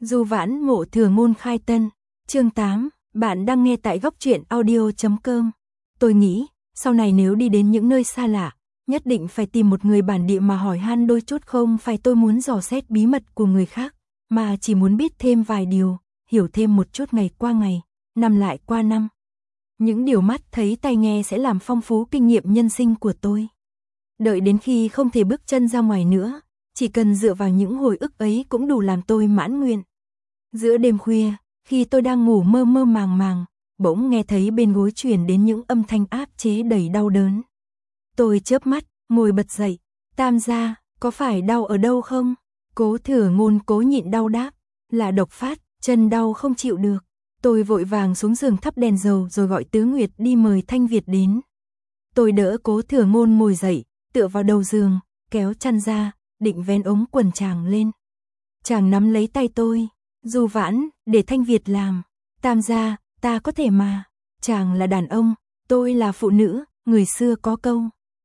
Du Vãn Mộ Thừa Ngôn khai tân. Chương 8, bạn đang nghe tại góc truyện audio.com. Tôi nghĩ, sau này nếu đi đến những nơi xa lạ, nhất định phải tìm một người bản địa mà hỏi han đôi chút, không phải tôi muốn dò xét bí mật của người khác, mà chỉ muốn biết thêm vài điều, hiểu thêm một chút ngày qua ngày, năm lại qua năm. Những điều mắt thấy tai nghe sẽ làm phong phú kinh nghiệm nhân sinh của tôi. Đợi đến khi không thể bước chân ra ngoài nữa, chỉ cần dựa vào những hồi ức ấy cũng đủ làm tôi mãn nguyện. Giữa đêm khuya, khi tôi đang ngủ mơ mơ màng màng, bỗng nghe thấy bên gối truyền đến những âm thanh áp chế đầy đau đớn. Tôi chớp mắt, ngồi bật dậy. Tam gia, có phải đau ở đâu không? Cố Thừa Ngôn cố nhịn đau đáp, là độc phát, chân đau không chịu được. Tôi vội vàng xuống giường thắp đèn dầu rồi gọi Tứ Nguyệt đi mời Thanh Việt đến. Tôi đỡ Cố Thừa Ngôn ngồi dậy, tựa vào đầu giường, kéo chăn ra, định vén ống quần chàng lên. Chàng nắm lấy tay tôi, Du Vãn, để Thanh Việt làm. Tam gia, ta có thể mà. Chàng là đàn ông, tôi là phụ nữ, người xưa có câu.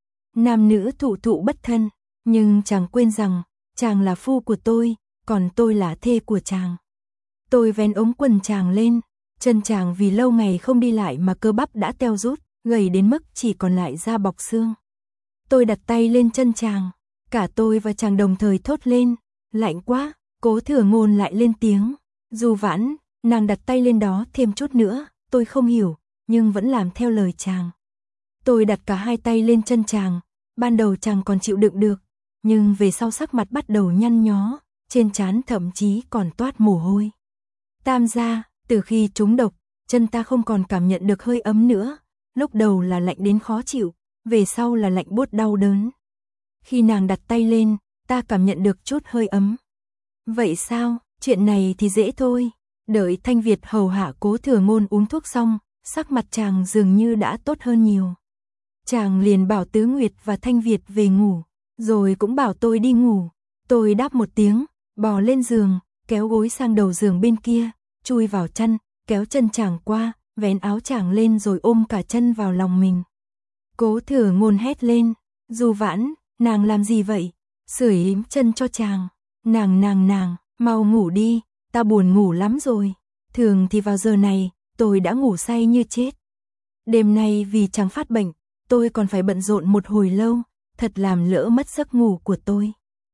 Nam nữ thụ thụ bất thân, nhưng chàng quên rằng, chàng là phu của tôi, còn tôi là thê của chàng. Tôi vén ống quần chàng lên, chân chàng vì lâu ngày không đi lại mà cơ bắp đã teo rút, gầy đến mức chỉ còn lại da bọc xương. Tôi đặt tay lên chân chàng, cả tôi và chàng đồng thời thốt lên, lạnh quá. Cố Thừa Ngôn lại lên tiếng, Du Vãn, nàng đặt tay lên đó thêm chút nữa. Tôi không hiểu, nhưng vẫn làm theo lời chàng. Tôi đặt cả hai tay lên chân chàng, ban đầu chàng còn chịu đựng được, nhưng về sau sắc mặt bắt đầu nhăn nhó, trên trán thậm chí còn toát mồ hôi. Tam gia, từ khi trúng độc, chân ta không còn cảm nhận được hơi ấm nữa, lúc đầu là lạnh đến khó chịu, về sau là lạnh buốt đau đớn. Khi nàng đặt tay lên, ta cảm nhận được chút hơi ấm. Vậy sao, chuyện này thì dễ thôi. Đợi Thanh Việt hầu hạ Cố Thừa Ngôn uống thuốc xong, sắc mặt chàng dường như đã tốt hơn nhiều. Chàng liền bảo Tứ Nguyệt và Thanh Việt về ngủ, rồi cũng bảo tôi đi ngủ. Tôi đáp một tiếng, bò lên giường, kéo gối sang đầu giường bên kia, chui vào chăn, kéo chân chàng qua, vén áo chàng lên rồi ôm cả chân vào lòng mình. Cố Thừa Ngôn hét lên, Du Vãn, nàng làm gì vậy? Sưởi ấm chân cho chàng. Nàng, mau ngủ đi, ta buồn ngủ lắm rồi. Thường thì vào giờ này, tôi đã ngủ say như chết. Đêm nay vì chàng phát bệnh, tôi còn phải bận rộn một hồi lâu, thật làm lỡ mất giấc ngủ của tôi.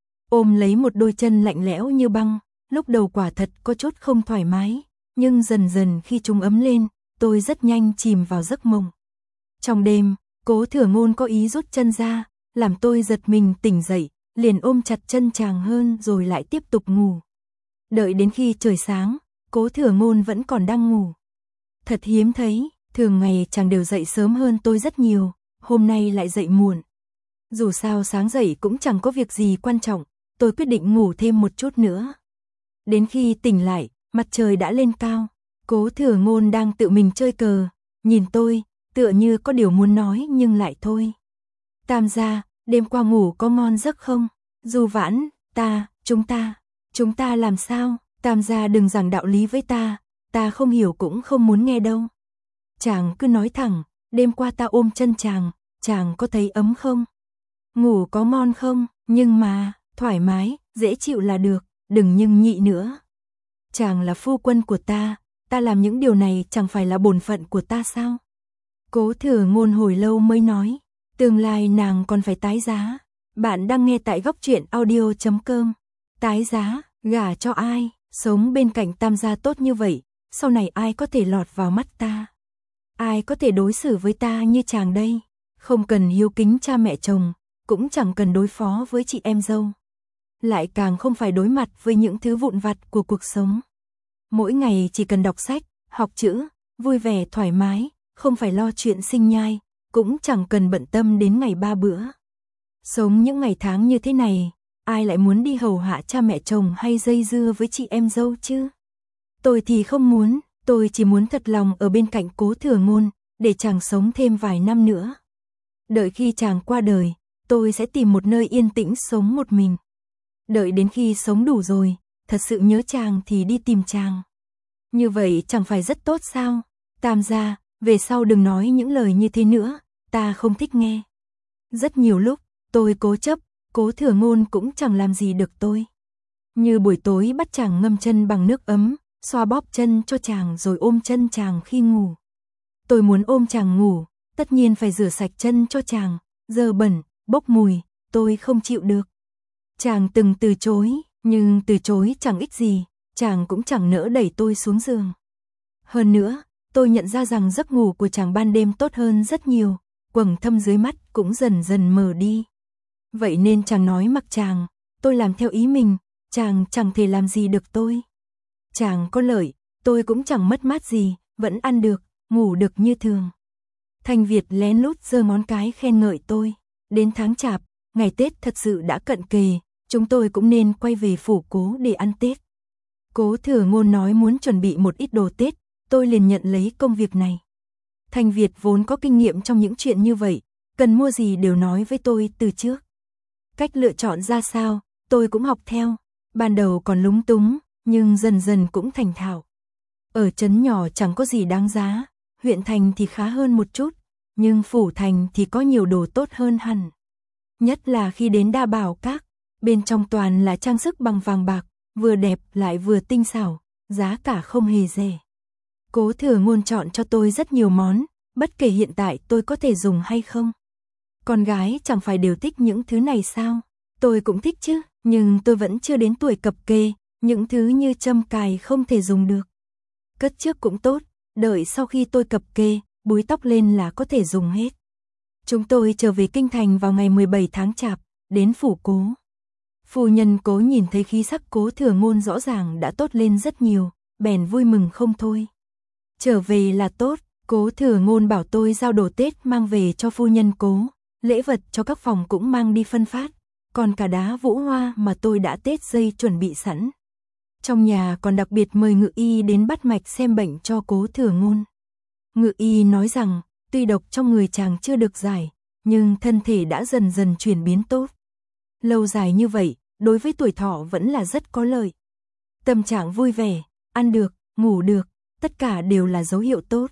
Ôm lấy một đôi chân lạnh lẽo như băng, lúc đầu quả thật có chút không thoải mái, nhưng dần dần khi chúng ấm lên, tôi rất nhanh chìm vào giấc mộng. Trong đêm, Cố Thừa Ngôn có ý rút chân ra, làm tôi giật mình tỉnh dậy, liền ôm chặt chân chàng hơn rồi lại tiếp tục ngủ. Đợi đến khi trời sáng, Cố Thừa Ngôn vẫn còn đang ngủ. Thật hiếm thấy, thường ngày chàng đều dậy sớm hơn tôi rất nhiều, hôm nay lại dậy muộn. Dù sao sáng dậy cũng chẳng có việc gì quan trọng, tôi quyết định ngủ thêm một chút nữa. Đến khi tỉnh lại, mặt trời đã lên cao, Cố Thừa Ngôn đang tự mình chơi cờ, nhìn tôi, tựa như có điều muốn nói nhưng lại thôi. Tam gia, đêm qua ngủ có ngon giấc không? Du Vãn, chúng ta làm sao? Tam gia đừng giảng đạo lý với ta không hiểu cũng không muốn nghe đâu. Chàng cứ nói thẳng, đêm qua ta ôm chân chàng có thấy ấm không? Ngủ có ngon không? Nhưng mà, thoải mái, dễ chịu là được, đừng nhưng nhị nữa. Chàng là phu quân của ta làm những điều này chẳng phải là bổn phận của ta sao? Cố Thừa Ngôn hồi lâu mới nói, tương lai nàng còn phải tái giá. Bạn đang nghe tại góc truyện audio.com. Tái giá, gả cho ai, sống bên cạnh tam gia tốt như vậy, sau này ai có thể lọt vào mắt ta? Ai có thể đối xử với ta như chàng đây? Không cần hiếu kính cha mẹ chồng, cũng chẳng cần đối phó với chị em dâu. Lại càng không phải đối mặt với những thứ vụn vặt của cuộc sống. Mỗi ngày chỉ cần đọc sách, học chữ, vui vẻ thoải mái, không phải lo chuyện sinh nhai, cũng chẳng cần bận tâm đến ngày ba bữa. Sống những ngày tháng như thế này, ai lại muốn đi hầu hạ cha mẹ chồng hay dây dưa với chị em dâu chứ? Tôi thì không muốn, tôi chỉ muốn thật lòng ở bên cạnh Cố Thừa Ngôn, để chàng sống thêm vài năm nữa. Đợi khi chàng qua đời, tôi sẽ tìm một nơi yên tĩnh sống một mình. Đợi đến khi sống đủ rồi, thật sự nhớ chàng thì đi tìm chàng. Như vậy chẳng phải rất tốt sao? Tam gia, về sau đừng nói những lời như thế nữa, ta không thích nghe. Rất nhiều lúc, tôi cố chấp, Cố Thừa Ngôn cũng chẳng làm gì được tôi. Như buổi tối bắt chàng ngâm chân bằng nước ấm, xoa bóp chân cho chàng rồi ôm chân chàng khi ngủ. Tôi muốn ôm chàng ngủ, tất nhiên phải rửa sạch chân cho chàng, dơ bẩn, bốc mùi, tôi không chịu được. Chàng từng từ chối, nhưng từ chối chẳng ích gì, chàng cũng chẳng nỡ đẩy tôi xuống giường. Hơn nữa, tôi nhận ra rằng giấc ngủ của chàng ban đêm tốt hơn rất nhiều, quầng thâm dưới mắt cũng dần dần mờ đi. Vậy nên chàng nói mặc chàng, tôi làm theo ý mình, chàng chẳng thể làm gì được tôi. Chàng có lợi, tôi cũng chẳng mất mát gì, vẫn ăn được, ngủ được như thường. Thanh Việt lén lút giơ ngón cái khen ngợi tôi. Đến tháng Chạp, ngày Tết thật sự đã cận kề, chúng tôi cũng nên quay về phủ Cố để ăn Tết. Cố Thừa Ngôn nói muốn chuẩn bị một ít đồ Tết, tôi liền nhận lấy công việc này. Thanh Việt vốn có kinh nghiệm trong những chuyện như vậy, cần mua gì đều nói với tôi từ trước. Cách lựa chọn ra sao, tôi cũng học theo, ban đầu còn lúng túng, nhưng dần dần cũng thành thạo. Ở trấn nhỏ chẳng có gì đáng giá, huyện thành thì khá hơn một chút, nhưng phủ thành thì có nhiều đồ tốt hơn hẳn. Nhất là khi đến Đa Bảo Các, bên trong toàn là trang sức bằng vàng bạc, vừa đẹp lại vừa tinh xảo, giá cả không hề rẻ. Cố Thừa Ngôn chọn cho tôi rất nhiều món, bất kể hiện tại tôi có thể dùng hay không. Con gái chẳng phải đều thích những thứ này sao? Tôi cũng thích chứ, nhưng tôi vẫn chưa đến tuổi cập kê, những thứ như châm cài không thể dùng được. Cất trước cũng tốt, đợi sau khi tôi cập kê, búi tóc lên là có thể dùng hết. Chúng tôi trở về kinh thành vào ngày 17 tháng Chạp, đến phủ Cố. Phu nhân Cố nhìn thấy khí sắc Cố Thừa Ngôn rõ ràng đã tốt lên rất nhiều, bèn vui mừng không thôi. Trở về là tốt, Cố Thừa Ngôn bảo tôi giao đồ Tết mang về cho phu nhân Cố, lễ vật cho các phòng cũng mang đi phân phát, còn cả đá vũ hoa mà tôi đã tết dây chuẩn bị sẵn. Trong nhà còn đặc biệt mời ngự y đến bắt mạch xem bệnh cho Cố Thừa Ngôn. Ngự y nói rằng, tuy độc trong người chàng chưa được giải, nhưng thân thể đã dần dần chuyển biến tốt. Lâu dài như vậy, đối với tuổi thọ vẫn là rất có lợi. Tâm trạng vui vẻ, ăn được, ngủ được, tất cả đều là dấu hiệu tốt.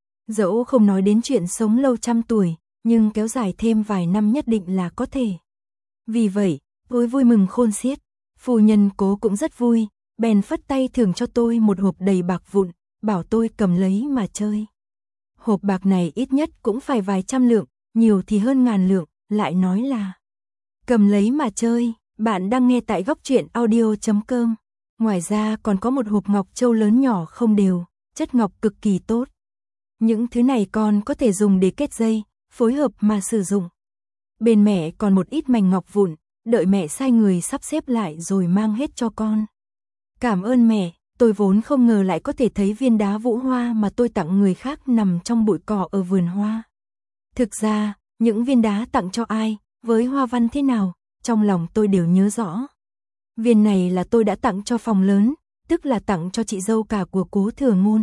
Dẫu không nói đến chuyện sống lâu trăm tuổi, nhưng kéo dài thêm vài năm nhất định là có thể. Vì vậy, tôi vui mừng khôn xiết, phu nhân Cố cũng rất vui, bèn phất tay thưởng cho tôi một hộp đầy bạc vụn, bảo tôi cầm lấy mà chơi. Hộp bạc này ít nhất cũng phải vài trăm lượng, nhiều thì hơn ngàn lượng, lại nói là cầm lấy mà chơi. Bạn đang nghe tại góc truyện audio.com. Ngoài ra còn có một hộp ngọc châu lớn nhỏ không đều, chất ngọc cực kỳ tốt. Những thứ này con có thể dùng để kết dây, phối hợp mà sử dụng. Bên mẹ còn một ít mảnh ngọc vụn, đợi mẹ sai người sắp xếp lại rồi mang hết cho con. Cảm ơn mẹ, tôi vốn không ngờ lại có thể thấy viên đá vũ hoa mà tôi tặng người khác nằm trong bụi cỏ ở vườn hoa. Thực ra, những viên đá tặng cho ai, với hoa văn thế nào, trong lòng tôi đều nhớ rõ. Viên này là tôi đã tặng cho phòng lớn, tức là tặng cho chị dâu cả của Cố Thừa Ngôn.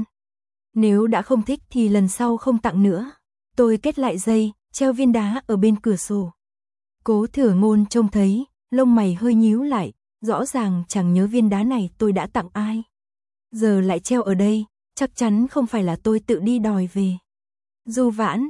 Nếu đã không thích thì lần sau không tặng nữa. Tôi kết lại dây, treo viên đá ở bên cửa sổ. Cố Thừa Ngôn trông thấy, lông mày hơi nhíu lại, rõ ràng chẳng nhớ viên đá này tôi đã tặng ai. Giờ lại treo ở đây, chắc chắn không phải là tôi tự đi đòi về. Du Vãn,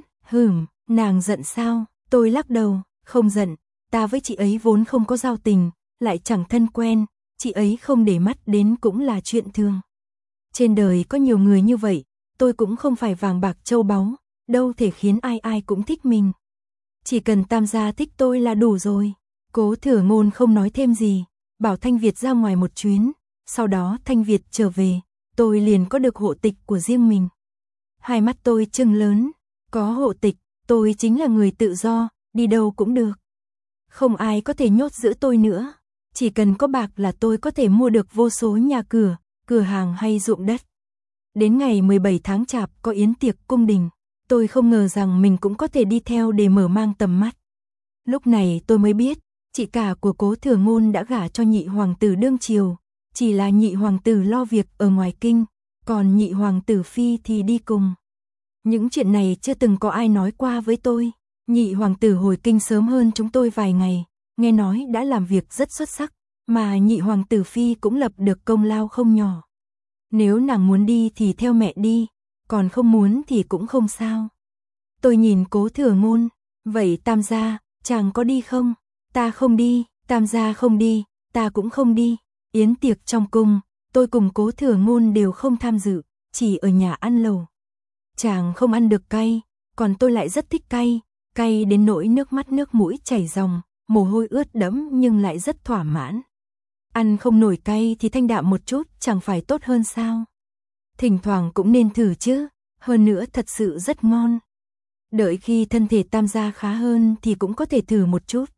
nàng giận sao? Tôi lắc đầu, không giận, ta với chị ấy vốn không có giao tình, lại chẳng thân quen, chị ấy không để mắt đến cũng là chuyện thường. Trên đời có nhiều người như vậy, tôi cũng không phải vàng bạc châu báu, đâu thể khiến ai ai cũng thích mình. Chỉ cần Tam gia thích tôi là đủ rồi. Cố Thừa Ngôn không nói thêm gì, bảo Thanh Việt ra ngoài một chuyến, sau đó Thanh Việt trở về, tôi liền có được hộ tịch của riêng mình. Hai mắt tôi trừng lớn, có hộ tịch, tôi chính là người tự do, đi đâu cũng được. Không ai có thể nhốt giữ tôi nữa, chỉ cần có bạc là tôi có thể mua được vô số nhà cửa, cửa hàng hay ruộng đất. Đến ngày 17 tháng Chạp có yến tiệc cung đình, tôi không ngờ rằng mình cũng có thể đi theo để mở mang tầm mắt. Lúc này tôi mới biết, chị cả của Cố Thừa Ngôn đã gả cho nhị hoàng tử đương triều, chỉ là nhị hoàng tử lo việc ở ngoài kinh, còn nhị hoàng tử phi thì đi cùng. Những chuyện này chưa từng có ai nói qua với tôi. Nhị hoàng tử hồi kinh sớm hơn chúng tôi vài ngày, nghe nói đã làm việc rất xuất sắc, mà nhị hoàng tử phi cũng lập được công lao không nhỏ. Nếu nàng muốn đi thì theo mẹ đi, còn không muốn thì cũng không sao. Tôi nhìn Cố Thừa Ngôn, vậy Tam gia, chàng có đi không? Ta không đi, Tam gia không đi, ta cũng không đi. Yến tiệc trong cung, tôi cùng Cố Thừa Ngôn đều không tham dự, chỉ ở nhà ăn lẩu. Chàng không ăn được cay, còn tôi lại rất thích cay, cay đến nỗi nước mắt nước mũi chảy ròng, mồ hôi ướt đẫm nhưng lại rất thỏa mãn. Ăn không nổi cay thì thanh đạm một chút chẳng phải tốt hơn sao? Thỉnh thoảng cũng nên thử chứ, hơn nữa thật sự rất ngon. Đợi khi thân thể Tam gia khá hơn thì cũng có thể thử một chút.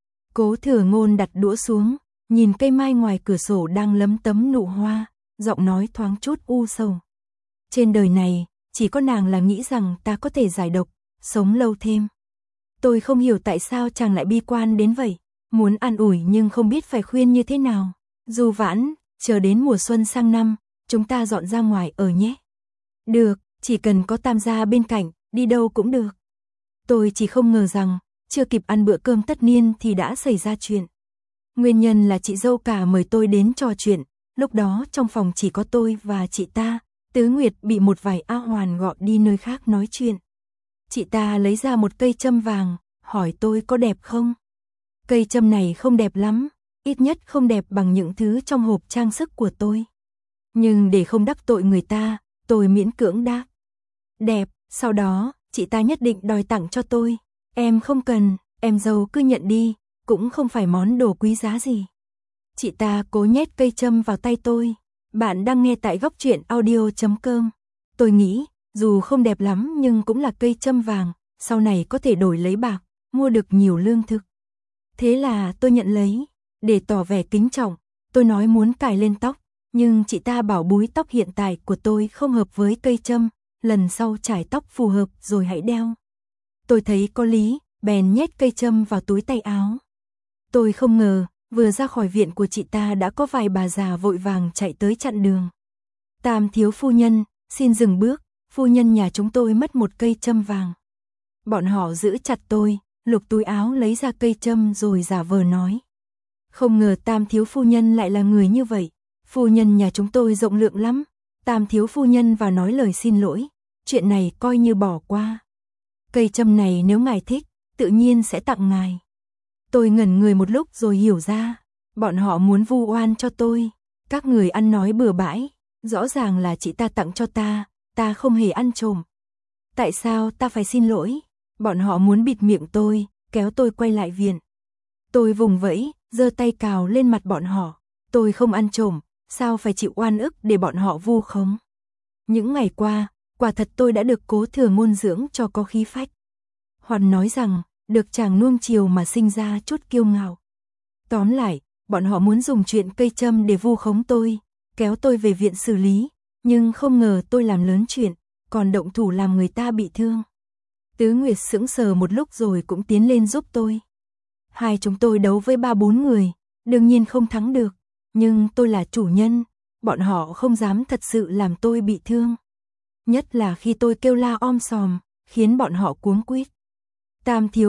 Cố Thừa Ngôn đặt đũa xuống, nhìn cây mai ngoài cửa sổ đang lấm tấm nụ hoa, giọng nói thoáng chút u sầu. Trên đời này, chỉ có nàng là nghĩ rằng ta có thể giải độc, sống lâu thêm. Tôi không hiểu tại sao chàng lại bi quan đến vậy, muốn an ủi nhưng không biết phải khuyên như thế nào. Du Vãn, chờ đến mùa xuân sang năm, chúng ta dọn ra ngoài ở nhé. Được, chỉ cần có Tam gia bên cạnh, đi đâu cũng được. Tôi chỉ không ngờ rằng, chưa kịp ăn bữa cơm tất niên thì đã xảy ra chuyện. Nguyên nhân là chị dâu cả mời tôi đến trò chuyện, lúc đó trong phòng chỉ có tôi và chị ta, Tứ Nguyệt bị một vài A Hoàn gọi đi nơi khác nói chuyện. Chị ta lấy ra một cây châm vàng, hỏi tôi có đẹp không? Cây châm này không đẹp lắm, ít nhất không đẹp bằng những thứ trong hộp trang sức của tôi. Nhưng để không đắc tội người ta, tôi miễn cưỡng đáp. Đẹp, sau đó, chị ta nhất định đòi tặng cho tôi. Em không cần, em dâu cứ nhận đi, cũng không phải món đồ quý giá gì. Chị ta cố nhét cây châm vào tay tôi. Bạn đang nghe tại Góc Truyện Audio.com. Tôi nghĩ, dù không đẹp lắm nhưng cũng là cây châm vàng, sau này có thể đổi lấy bạc, mua được nhiều lương thực. Thế là tôi nhận lấy, để tỏ vẻ kính trọng, tôi nói muốn cài lên tóc, nhưng chị ta bảo búi tóc hiện tại của tôi không hợp với cây châm, lần sau trải tóc phù hợp rồi hãy đeo. Tôi thấy có lý, bèn nhét cây châm vào túi tay áo. Tôi không ngờ, vừa ra khỏi viện của chị ta đã có vài bà già vội vàng chạy tới chặn đường. Tam thiếu phu nhân, xin dừng bước, phu nhân nhà chúng tôi mất một cây châm vàng. Bọn họ giữ chặt tôi, lục túi áo lấy ra cây châm rồi giả vờ nói. Không ngờ Tam thiếu phu nhân lại là người như vậy, phu nhân nhà chúng tôi rộng lượng lắm. Tam thiếu phu nhân vào nói lời xin lỗi, chuyện này coi như bỏ qua. Cây châm này nếu ngài thích, tự nhiên sẽ tặng ngài. Tôi ngẩn người một lúc rồi hiểu ra, bọn họ muốn vu oan cho tôi. Các người ăn nói bừa bãi, rõ ràng là chị ta tặng cho ta không hề ăn trộm. Tại sao ta phải xin lỗi? Bọn họ muốn bịt miệng tôi, kéo tôi quay lại viện. Tôi vùng vẫy, giơ tay cào lên mặt bọn họ. Tôi không ăn trộm, sao phải chịu oan ức để bọn họ vu khống? Những ngày qua, quả thật tôi đã được Cố Thừa Ngôn dưỡng cho có khí phách. Hoàn nói rằng, được chàng nuông chiều mà sinh ra chút kiêu ngạo. Tóm lại, bọn họ muốn dùng chuyện cây châm để vu khống tôi, kéo tôi về viện xử lý, nhưng không ngờ tôi làm lớn chuyện, còn động thủ làm người ta bị thương. Tứ Nguyệt sững sờ một lúc rồi cũng tiến lên giúp tôi. Hai chúng tôi đấu với 3-4 người, đương nhiên không thắng được, nhưng tôi là chủ nhân, bọn họ không dám thật sự làm tôi bị thương. Nhất là khi tôi kêu la om sòm, khiến bọn họ cuống quýt. Tam thiếu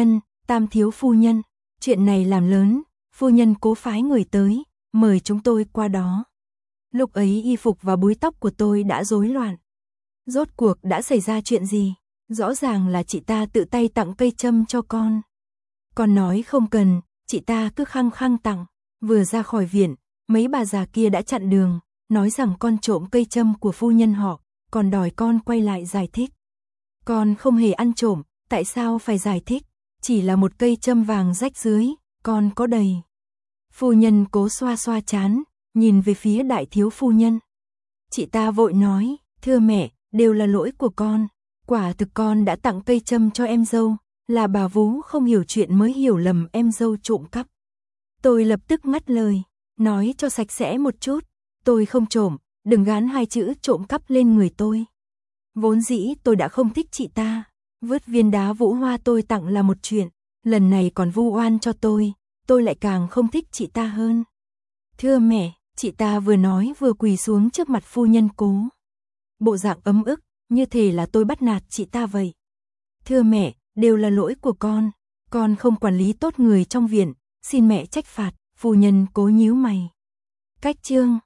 phu nhân, chuyện này làm lớn, phu nhân cố phái người tới, mời chúng tôi qua đó. Lúc ấy y phục và búi tóc của tôi đã rối loạn. Rốt cuộc đã xảy ra chuyện gì? Rõ ràng là chị ta tự tay tặng cây châm cho con. Con nói không cần, chị ta cứ khăng khăng tặng. Vừa ra khỏi viện, mấy bà già kia đã chặn đường, nói rằng con trộm cây châm của phu nhân họ, còn đòi con quay lại giải thích. Con không hề ăn trộm, tại sao phải giải thích? Chỉ là một cây châm vàng rách dưới, con có đầy. Phu nhân Cố xoa xoa trán, nhìn về phía đại thiếu phu nhân. Chị ta vội nói, thưa mẹ, đều là lỗi của con. Quả thực con đã tặng cây châm cho em dâu, là bà vú không hiểu chuyện mới hiểu lầm em dâu trộm cắp. Tôi lập tức ngắt lời, nói cho sạch sẽ một chút, tôi không trộm, đừng gán hai chữ trộm cắp lên người tôi. Vốn dĩ tôi đã không thích chị ta, vứt viên đá vũ hoa tôi tặng là một chuyện, lần này còn vu oan cho tôi lại càng không thích chị ta hơn. Thưa mẹ, chị ta vừa nói vừa quỳ xuống trước mặt phu nhân Cố. Bộ dạng ấm ức, như thể là tôi bắt nạt chị ta vậy. Thưa mẹ, đều là lỗi của con không quản lý tốt người trong viện, xin mẹ trách phạt, phu nhân Cố nhíu mày. Cách chương